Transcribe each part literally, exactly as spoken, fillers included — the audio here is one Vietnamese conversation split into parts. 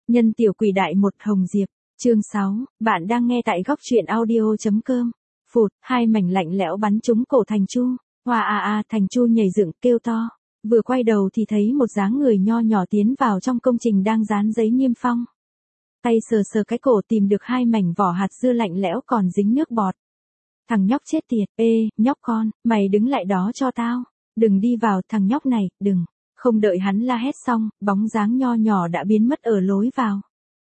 Nhân tiểu quỷ đại một Hồng Diệp, chương sáu, bạn đang nghe tại góc truyện audio.com. Phụt, hai mảnh lạnh lẽo bắn trúng cổ Thành Chu. Hoa a a, Thành Chu nhảy dựng kêu to. Vừa quay đầu thì thấy một dáng người nho nhỏ tiến vào trong công trình đang dán giấy niêm phong. Tay sờ sờ cái cổ tìm được hai mảnh vỏ hạt dưa lạnh lẽo còn dính nước bọt. Thằng nhóc chết tiệt, ê, nhóc con, mày đứng lại đó cho tao. Đừng đi vào, thằng nhóc này, đừng. Không đợi hắn la hét xong, bóng dáng nho nhỏ đã biến mất ở lối vào.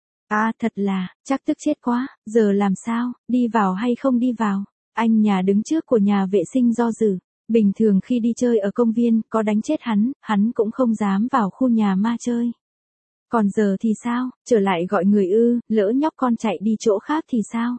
À thật là, chắc tức chết quá, giờ làm sao, đi vào hay không đi vào? Anh nhà đứng trước của nhà vệ sinh do dự. Bình thường khi đi chơi ở công viên, có đánh chết hắn, hắn cũng không dám vào khu nhà ma chơi. Còn giờ thì sao, trở lại gọi người ư, lỡ nhóc con chạy đi chỗ khác thì sao?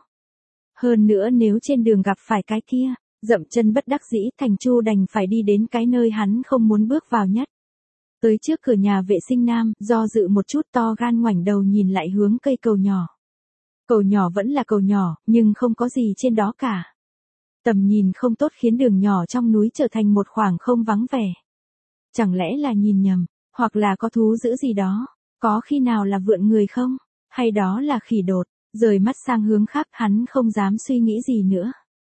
Hơn nữa nếu trên đường gặp phải cái kia, dậm chân bất đắc dĩ, Thành Chu đành phải đi đến cái nơi hắn không muốn bước vào nhất. Tới trước cửa nhà vệ sinh nam, do dự một chút to gan ngoảnh đầu nhìn lại hướng cây cầu nhỏ. Cầu nhỏ vẫn là cầu nhỏ, nhưng không có gì trên đó cả. Tầm nhìn không tốt khiến đường nhỏ trong núi trở thành một khoảng không vắng vẻ. Chẳng lẽ là nhìn nhầm, hoặc là có thú dữ gì đó, có khi nào là vượn người không, hay đó là khỉ đột, rời mắt sang hướng khác hắn không dám suy nghĩ gì nữa.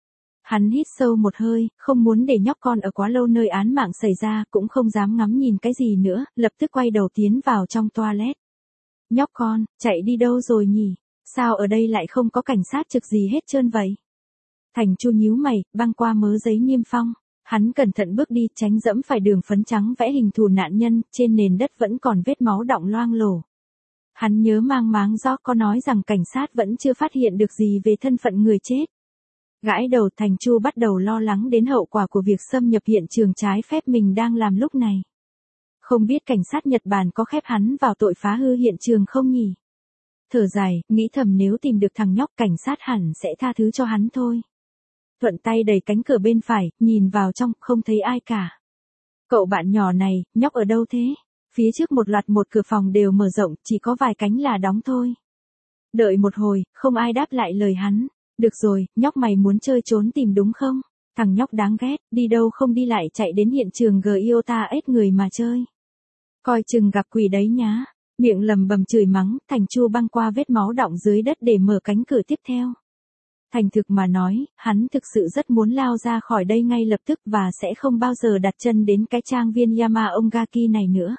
Hắn hít sâu một hơi, không muốn để nhóc con ở quá lâu nơi án mạng xảy ra, cũng không dám ngắm nhìn cái gì nữa, lập tức quay đầu tiến vào trong toilet. Nhóc con, chạy đi đâu rồi nhỉ? Sao ở đây lại không có cảnh sát trực gì hết trơn vậy? Thành Chu nhíu mày, băng qua mớ giấy niêm phong. Hắn cẩn thận bước đi, tránh dẫm phải đường phấn trắng vẽ hình thù nạn nhân, trên nền đất vẫn còn vết máu đọng loang lổ. Hắn nhớ mang máng do có nói rằng cảnh sát vẫn chưa phát hiện được gì về thân phận người chết. Gãi đầu, Thành Chu bắt đầu lo lắng đến hậu quả của việc xâm nhập hiện trường trái phép mình đang làm lúc này. Không biết cảnh sát Nhật Bản có khép hắn vào tội phá hư hiện trường không nhỉ? Thở dài, nghĩ thầm nếu tìm được thằng nhóc cảnh sát hẳn sẽ tha thứ cho hắn thôi. Thuận tay đẩy cánh cửa bên phải, nhìn vào trong, không thấy ai cả. Cậu bạn nhỏ này, nhóc ở đâu thế? Phía trước một loạt một cửa phòng đều mở rộng, chỉ có vài cánh là đóng thôi. Đợi một hồi, không ai đáp lại lời hắn. Được rồi, nhóc mày muốn chơi trốn tìm đúng không? Thằng nhóc đáng ghét, đi đâu không đi lại chạy đến hiện trường Giota ết người mà chơi. Coi chừng gặp quỷ đấy nhá. Miệng lầm bầm chửi mắng, Thành Chu băng qua vết máu đọng dưới đất để mở cánh cửa tiếp theo. Thành thực mà nói, hắn thực sự rất muốn lao ra khỏi đây ngay lập tức và sẽ không bao giờ đặt chân đến cái trang viên Yamaongaki này nữa.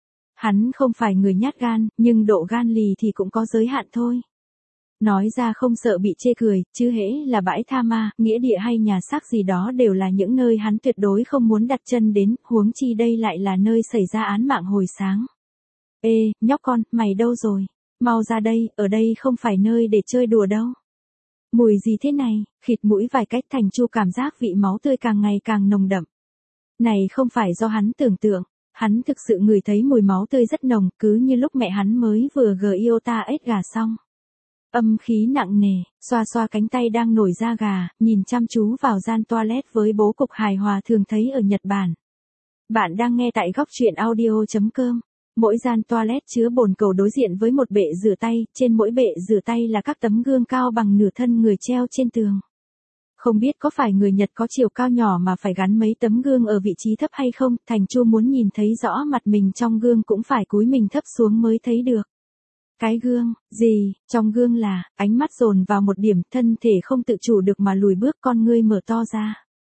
Hắn không phải người nhát gan, nhưng độ gan lì thì cũng có giới hạn thôi. Nói ra không sợ bị chê cười, chứ hễ là bãi tha ma, nghĩa địa hay nhà xác gì đó đều là những nơi hắn tuyệt đối không muốn đặt chân đến, huống chi đây lại là nơi xảy ra án mạng hồi sáng. Ê, nhóc con, mày đâu rồi? Mau ra đây, ở đây không phải nơi để chơi đùa đâu. Mùi gì thế này? Khịt mũi vài cách, Thành Chu cảm giác vị máu tươi càng ngày càng nồng đậm. Này không phải do hắn tưởng tượng, hắn thực sự ngửi thấy mùi máu tươi rất nồng, cứ như lúc mẹ hắn mới vừa Giota ết gà xong. Âm khí nặng nề, xoa xoa cánh tay đang nổi da gà, nhìn chăm chú vào gian toilet với bố cục hài hòa thường thấy ở Nhật Bản. Bạn đang nghe tại góc truyện audio.com. Mỗi gian toilet chứa bồn cầu đối diện với một bệ rửa tay, trên mỗi bệ rửa tay là các tấm gương cao bằng nửa thân người treo trên tường. Không biết có phải người Nhật có chiều cao nhỏ mà phải gắn mấy tấm gương ở vị trí thấp hay không, Thành Chu muốn nhìn thấy rõ mặt mình trong gương cũng phải cúi mình thấp xuống mới thấy được. Cái gương, gì, trong gương là, ánh mắt dồn vào một điểm, thân thể không tự chủ được mà lùi bước, con ngươi mở to ra.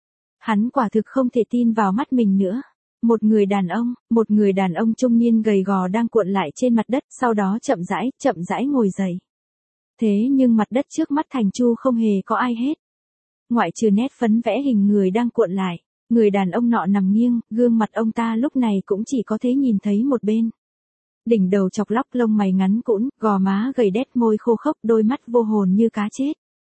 Hắn quả thực không thể tin vào mắt mình nữa. Một người đàn ông, một người đàn ông trung niên gầy gò đang cuộn lại trên mặt đất, sau đó chậm rãi, chậm rãi ngồi dậy. Thế nhưng mặt đất trước mắt Thành Chu không hề có ai hết. Ngoại trừ nét phấn vẽ hình người đang cuộn lại, người đàn ông nọ nằm nghiêng, gương mặt ông ta lúc này cũng chỉ có thể nhìn thấy một bên. Đỉnh đầu chọc lóc, lông mày ngắn cũn, gò má gầy đét, môi khô khốc, đôi mắt vô hồn như cá chết.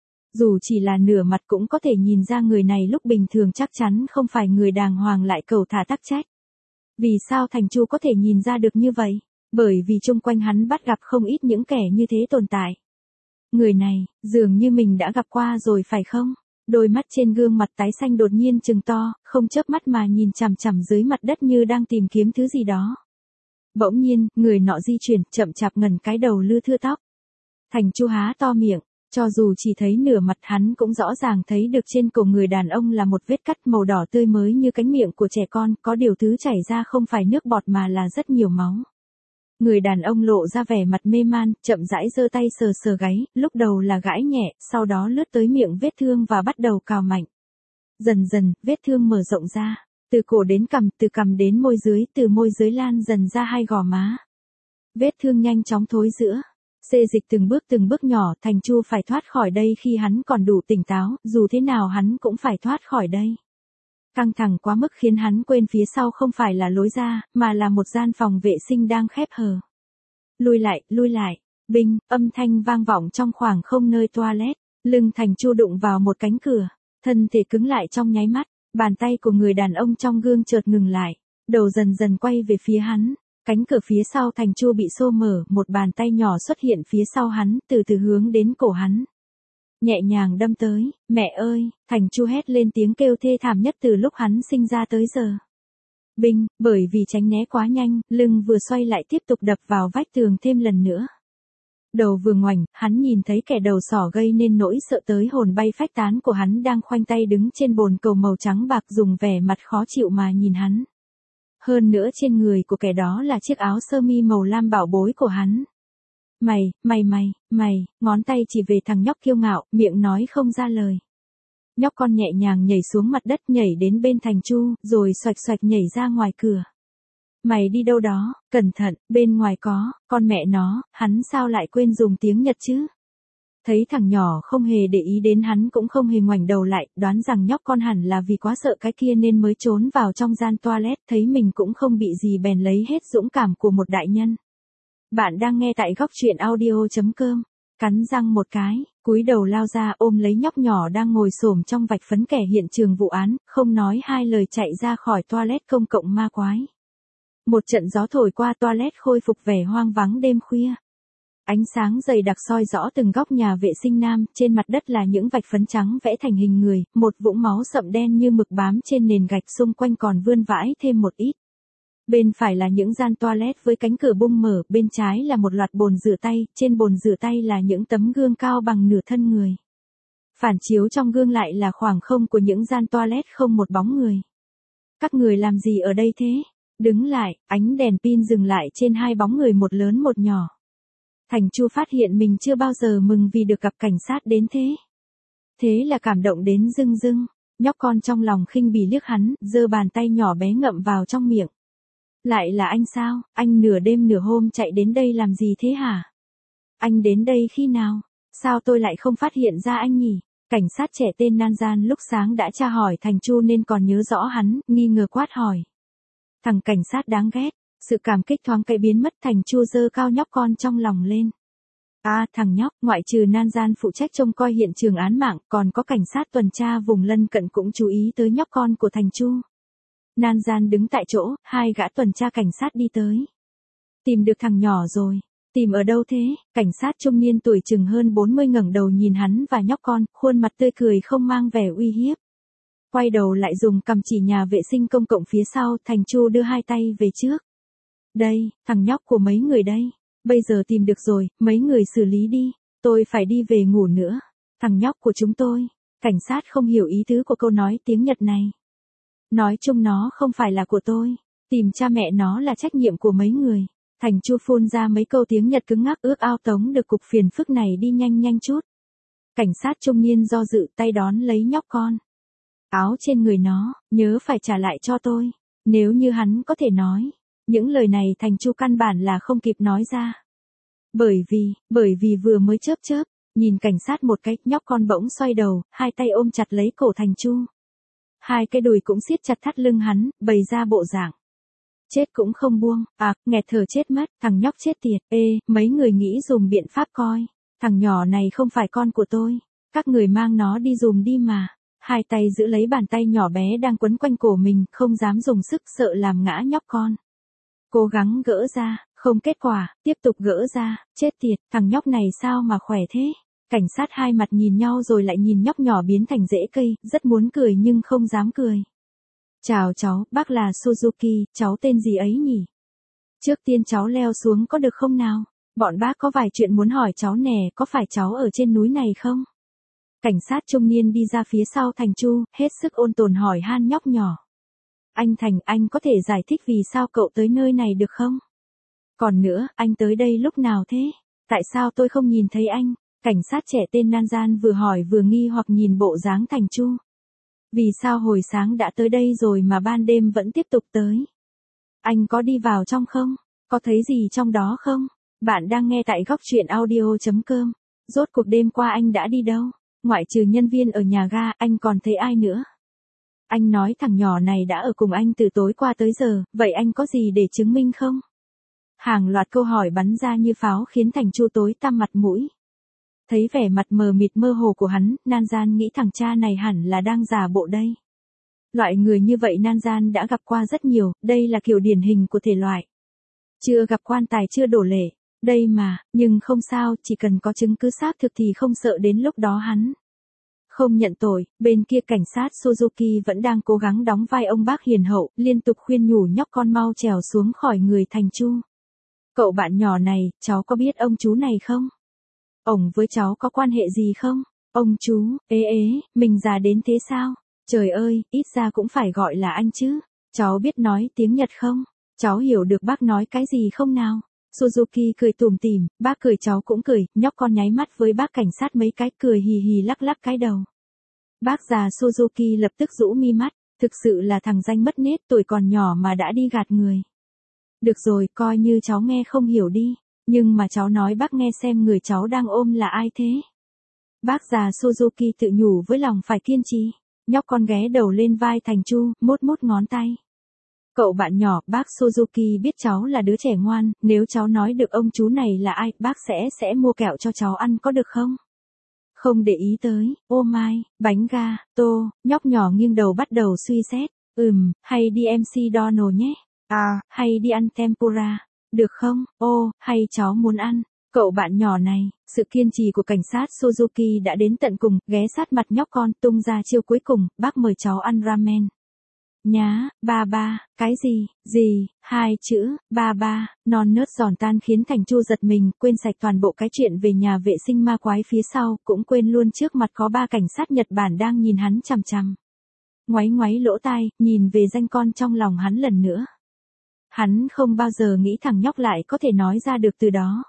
Dù chỉ là nửa mặt cũng có thể nhìn ra người này lúc bình thường chắc chắn không phải người đàng hoàng lại cẩu thả tắc trách. Vì sao Thành Chu có thể nhìn ra được như vậy? Bởi vì chung quanh hắn bắt gặp không ít những kẻ như thế tồn tại. Người này, dường như mình đã gặp qua rồi phải không? Đôi mắt trên gương mặt tái xanh đột nhiên trừng to, không chớp mắt mà nhìn chằm chằm dưới mặt đất như đang tìm kiếm thứ gì đó. Bỗng nhiên, người nọ di chuyển, chậm chạp ngẩng cái đầu lưa thưa tóc. Thành Chu há to miệng, cho dù chỉ thấy nửa mặt hắn cũng rõ ràng thấy được trên cổ người đàn ông là một vết cắt màu đỏ tươi mới như cánh miệng của trẻ con, có điều thứ chảy ra không phải nước bọt mà là rất nhiều máu. Người đàn ông lộ ra vẻ mặt mê man, chậm rãi giơ tay sờ sờ gáy, lúc đầu là gãi nhẹ, sau đó lướt tới miệng vết thương và bắt đầu cào mạnh. Dần dần, vết thương mở rộng ra, từ cổ đến cằm, từ cằm đến môi dưới, từ môi dưới lan dần ra hai gò má. Vết thương nhanh chóng thối rữa. Xê dịch từng bước từng bước nhỏ, Thành Chu phải thoát khỏi đây khi hắn còn đủ tỉnh táo, dù thế nào hắn cũng phải thoát khỏi đây. Căng thẳng quá mức khiến hắn quên phía sau không phải là lối ra, mà là một gian phòng vệ sinh đang khép hờ. Lui lại, lui lại, binh, âm thanh vang vọng trong khoảng không nơi toilet, lưng Thành Chu đụng vào một cánh cửa, thân thể cứng lại trong nháy mắt, bàn tay của người đàn ông trong gương chợt ngừng lại, đầu dần dần quay về phía hắn. Cánh cửa phía sau Thành Chu bị xô mở, một bàn tay nhỏ xuất hiện phía sau hắn, từ từ hướng đến cổ hắn. Nhẹ nhàng đâm tới, mẹ ơi, Thành Chu hét lên tiếng kêu thê thảm nhất từ lúc hắn sinh ra tới giờ. Binh, bởi vì tránh né quá nhanh, lưng vừa xoay lại tiếp tục đập vào vách tường thêm lần nữa. Đầu vừa ngoảnh, hắn nhìn thấy kẻ đầu sỏ gây nên nỗi sợ tới hồn bay phách tán của hắn đang khoanh tay đứng trên bồn cầu màu trắng bạc dùng vẻ mặt khó chịu mà nhìn hắn. Hơn nữa trên người của kẻ đó là chiếc áo sơ mi màu lam bảo bối của hắn. Mày, mày mày, mày, ngón tay chỉ về thằng nhóc kiêu ngạo, miệng nói không ra lời. Nhóc con nhẹ nhàng nhảy xuống mặt đất nhảy đến bên Thành Chu, rồi xoạch xoạch nhảy ra ngoài cửa. Mày đi đâu đó, cẩn thận, bên ngoài có, con mẹ nó, hắn sao lại quên dùng tiếng Nhật chứ? Thấy thằng nhỏ không hề để ý đến hắn cũng không hề ngoảnh đầu lại, đoán rằng nhóc con hẳn là vì quá sợ cái kia nên mới trốn vào trong gian toilet, thấy mình cũng không bị gì bèn lấy hết dũng cảm của một đại nhân. Bạn đang nghe tại góc truyện audio chấm com, cắn răng một cái, cúi đầu lao ra ôm lấy nhóc nhỏ đang ngồi xổm trong vạch phấn kẻ hiện trường vụ án, không nói hai lời chạy ra khỏi toilet công cộng ma quái. Một trận gió thổi qua toilet khôi phục vẻ hoang vắng đêm khuya. Ánh sáng dày đặc soi rõ từng góc nhà vệ sinh nam, trên mặt đất là những vạch phấn trắng vẽ thành hình người, một vũng máu sậm đen như mực bám trên nền gạch xung quanh còn vươn vãi thêm một ít. Bên phải là những gian toilet với cánh cửa bung mở, bên trái là một loạt bồn rửa tay, trên bồn rửa tay là những tấm gương cao bằng nửa thân người. Phản chiếu trong gương lại là khoảng không của những gian toilet không một bóng người. Các người làm gì ở đây thế? Đứng lại, ánh đèn pin dừng lại trên hai bóng người một lớn một nhỏ. Thành Chu phát hiện mình chưa bao giờ mừng vì được gặp cảnh sát đến thế. Thế là cảm động đến rưng rưng, nhóc con trong lòng khinh bỉ liếc hắn, giơ bàn tay nhỏ bé ngậm vào trong miệng. Lại là anh sao, anh nửa đêm nửa hôm chạy đến đây làm gì thế hả? Anh đến đây khi nào? Sao tôi lại không phát hiện ra anh nhỉ? Cảnh sát trẻ tên Nan Gian lúc sáng đã tra hỏi Thành Chu nên còn nhớ rõ hắn, nghi ngờ quát hỏi. Thằng cảnh sát đáng ghét. Sự cảm kích thoáng cái biến mất, Thành Chu giơ cao nhóc con trong lòng lên. À, thằng nhóc, ngoại trừ Nan Gian phụ trách trông coi hiện trường án mạng, còn có cảnh sát tuần tra vùng lân cận cũng chú ý tới nhóc con của Thành Chu. Nan Gian đứng tại chỗ, hai gã tuần tra cảnh sát đi tới. Tìm được thằng nhỏ rồi. Tìm ở đâu thế? Cảnh sát trung niên tuổi chừng hơn bốn mươi ngẩng đầu nhìn hắn và nhóc con, khuôn mặt tươi cười không mang vẻ uy hiếp. Quay đầu lại dùng cầm chỉ nhà vệ sinh công cộng phía sau, Thành Chu đưa hai tay về trước. Đây, thằng nhóc của mấy người đây. Bây giờ tìm được rồi, mấy người xử lý đi. Tôi phải đi về ngủ nữa. Thằng nhóc của chúng tôi. Cảnh sát không hiểu ý tứ của câu nói tiếng Nhật này. Nói chung nó không phải là của tôi. Tìm cha mẹ nó là trách nhiệm của mấy người. Thành Chu phun ra mấy câu tiếng Nhật cứng ngắc ước ao tống được cục phiền phức này đi nhanh nhanh chút. Cảnh sát trung niên do dự tay đón lấy nhóc con. Áo trên người nó, nhớ phải trả lại cho tôi. Nếu như hắn có thể nói. Những lời này Thành Chu căn bản là không kịp nói ra. Bởi vì, bởi vì vừa mới chớp chớp, nhìn cảnh sát một cái, nhóc con bỗng xoay đầu, hai tay ôm chặt lấy cổ Thành Chu. Hai cái đùi cũng siết chặt thắt lưng hắn, bày ra bộ dạng. Chết cũng không buông, à, nghẹt thở chết mất, thằng nhóc chết tiệt, ê, mấy người nghĩ dùng biện pháp coi. Thằng nhỏ này không phải con của tôi, các người mang nó đi dùm đi mà. Hai tay giữ lấy bàn tay nhỏ bé đang quấn quanh cổ mình, không dám dùng sức sợ làm ngã nhóc con. Cố gắng gỡ ra, không kết quả, tiếp tục gỡ ra, chết tiệt, thằng nhóc này sao mà khỏe thế? Cảnh sát hai mặt nhìn nhau rồi lại nhìn nhóc nhỏ biến thành rễ cây, rất muốn cười nhưng không dám cười. Chào cháu, bác là Suzuki, cháu tên gì ấy nhỉ? Trước tiên cháu leo xuống có được không nào? Bọn bác có vài chuyện muốn hỏi cháu nè, có phải cháu ở trên núi này không? Cảnh sát trung niên đi ra phía sau Thành Chu, hết sức ôn tồn hỏi han nhóc nhỏ. Anh Thành, anh có thể giải thích vì sao cậu tới nơi này được không? Còn nữa, anh tới đây lúc nào thế? Tại sao tôi không nhìn thấy anh? Cảnh sát trẻ tên Nanjan vừa hỏi vừa nghi hoặc nhìn bộ dáng Thành Chu. Vì sao hồi sáng đã tới đây rồi mà ban đêm vẫn tiếp tục tới? Anh có đi vào trong không? Có thấy gì trong đó không? Bạn đang nghe tại góc truyện audio.com. Rốt cuộc đêm qua anh đã đi đâu? Ngoại trừ nhân viên ở nhà ga, anh còn thấy ai nữa? Anh nói thằng nhỏ này đã ở cùng anh từ tối qua tới giờ, vậy anh có gì để chứng minh không? Hàng loạt câu hỏi bắn ra như pháo khiến Thành Chu tối tăm mặt mũi. Thấy vẻ mặt mờ mịt mơ hồ của hắn, Nanjan nghĩ thằng cha này hẳn là đang giả bộ đây. Loại người như vậy Nanjan đã gặp qua rất nhiều, đây là kiểu điển hình của thể loại. Chưa gặp quan tài chưa đổ lệ, đây mà, nhưng không sao, chỉ cần có chứng cứ xác thực thì không sợ đến lúc đó hắn không nhận tội. Bên kia cảnh sát Suzuki vẫn đang cố gắng đóng vai ông bác hiền hậu, liên tục khuyên nhủ nhóc con mau trèo xuống khỏi người Thành Chu. Cậu bạn nhỏ này, cháu có biết ông chú này không? Ông với cháu có quan hệ gì không? Ông chú, ế ế, mình già đến thế sao? Trời ơi, ít ra cũng phải gọi là anh chứ. Cháu biết nói tiếng Nhật không? Cháu hiểu được bác nói cái gì không nào? Suzuki cười tủm tỉm, bác cười cháu cũng cười, nhóc con nháy mắt với bác cảnh sát mấy cái cười hì hì lắc lắc cái đầu. Bác già Suzuki lập tức rũ mi mắt, thực sự là thằng danh mất nết tuổi còn nhỏ mà đã đi gạt người. Được rồi, coi như cháu nghe không hiểu đi, nhưng mà cháu nói bác nghe xem người cháu đang ôm là ai thế? Bác già Suzuki tự nhủ với lòng phải kiên trì, nhóc con ghé đầu lên vai Thành Chu, mốt mốt ngón tay. Cậu bạn nhỏ, bác Suzuki biết cháu là đứa trẻ ngoan, nếu cháu nói được ông chú này là ai, bác sẽ sẽ mua kẹo cho cháu ăn có được không? Không để ý tới, ô mai, bánh ga, tô, nhóc nhỏ nghiêng đầu bắt đầu suy xét, ừm, hay đi em xê Donald nhé, à, hay đi ăn tempura, được không, ô, hay cháu muốn ăn. Cậu bạn nhỏ này, sự kiên trì của cảnh sát Suzuki đã đến tận cùng, ghé sát mặt nhóc con, tung ra chiêu cuối cùng, bác mời cháu ăn ramen. Nhá, ba ba, cái gì, gì, hai chữ, ba ba, non nớt giòn tan khiến Thành Chu giật mình, quên sạch toàn bộ cái chuyện về nhà vệ sinh ma quái phía sau, cũng quên luôn trước mặt có ba cảnh sát Nhật Bản đang nhìn hắn chằm chằm. Ngoáy ngoáy lỗ tai, nhìn về danh con trong lòng hắn lần nữa. Hắn không bao giờ nghĩ thằng nhóc lại có thể nói ra được từ đó.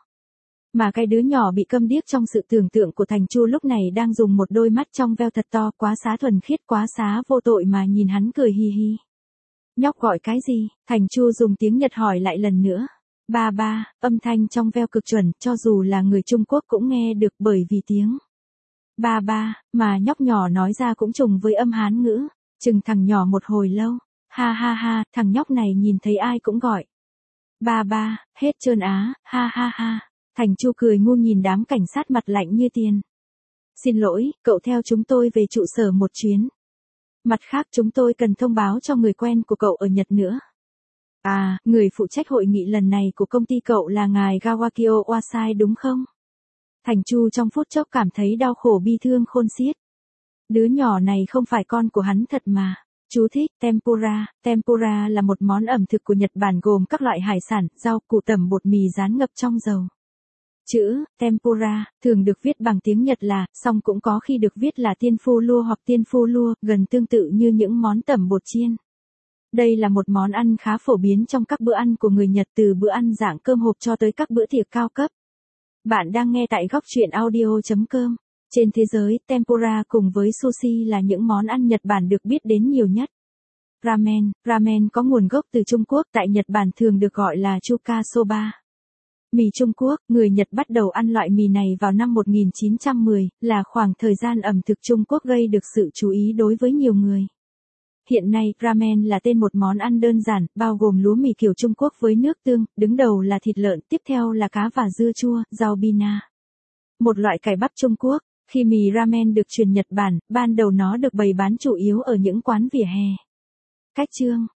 Mà cái đứa nhỏ bị câm điếc trong sự tưởng tượng của Thành Chu lúc này đang dùng một đôi mắt trong veo thật to, quá xá thuần khiết, quá xá vô tội mà nhìn hắn cười hi hi. Nhóc gọi cái gì? Thành Chu dùng tiếng Nhật hỏi lại lần nữa. Ba ba, âm thanh trong veo cực chuẩn, cho dù là người Trung Quốc cũng nghe được bởi vì tiếng ba ba, mà nhóc nhỏ nói ra cũng trùng với âm Hán ngữ. Chừng thằng nhỏ một hồi lâu. Ha ha ha, thằng nhóc này nhìn thấy ai cũng gọi. Ba ba, hết trơn á, ha ha ha. Thành Chu cười ngu nhìn đám cảnh sát mặt lạnh như tiền. Xin lỗi, cậu theo chúng tôi về trụ sở một chuyến. Mặt khác chúng tôi cần thông báo cho người quen của cậu ở Nhật nữa. À, người phụ trách hội nghị lần này của công ty cậu là ngài Gawakio Wasai đúng không? Thành Chu trong phút chốc cảm thấy đau khổ bi thương khôn xiết. Đứa nhỏ này không phải con của hắn thật mà. Chú thích, tempura. Tempura là một món ẩm thực của Nhật Bản gồm các loại hải sản, rau củ tẩm bột mì rán ngập trong dầu. Chữ tempura thường được viết bằng tiếng Nhật là, song cũng có khi được viết là tiên phu lua hoặc tiên phu lua, gần tương tự như những món tẩm bột chiên. Đây là một món ăn khá phổ biến trong các bữa ăn của người Nhật, từ bữa ăn dạng cơm hộp cho tới các bữa tiệc cao cấp. Bạn đang nghe tại góc truyện audio.com. Trên thế giới, tempura cùng với sushi là những món ăn Nhật Bản được biết đến nhiều nhất. Ramen, ramen có nguồn gốc từ Trung Quốc, tại Nhật Bản thường được gọi là chuka soba. Mì Trung Quốc, người Nhật bắt đầu ăn loại mì này vào năm một nghìn chín trăm mười, là khoảng thời gian ẩm thực Trung Quốc gây được sự chú ý đối với nhiều người. Hiện nay, ramen là tên một món ăn đơn giản, bao gồm lúa mì kiểu Trung Quốc với nước tương, đứng đầu là thịt lợn, tiếp theo là cá và dưa chua, rau bina. Một loại cải bắp Trung Quốc. Khi mì ramen được truyền Nhật Bản, ban đầu nó được bày bán chủ yếu ở những quán vỉa hè. Cách chương